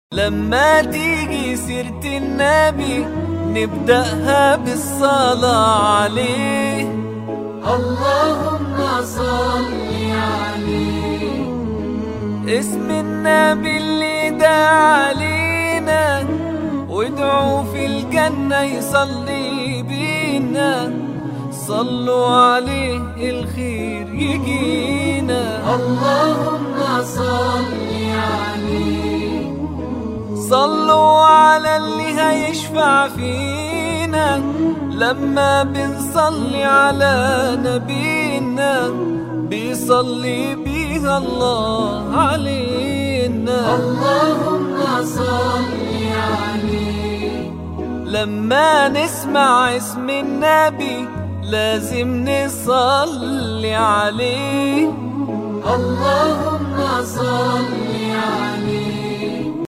لما تيجي سيرة النبي نبدأها بالصلاة عليه. اللهم صل عليه. اسم النبي اللي دعا علينا وادعوا في الجنة يصلي بينا، صلوا عليه الخير يجينا. اللهم صل عليه. صلوا على اللي هيشفع فينا لما بنصلي على نبينا، بيصلي بيها الله علينا. اللهم صل عليه. لما نسمع اسم النبي لازم نصلي عليه. اللهم صل عليه.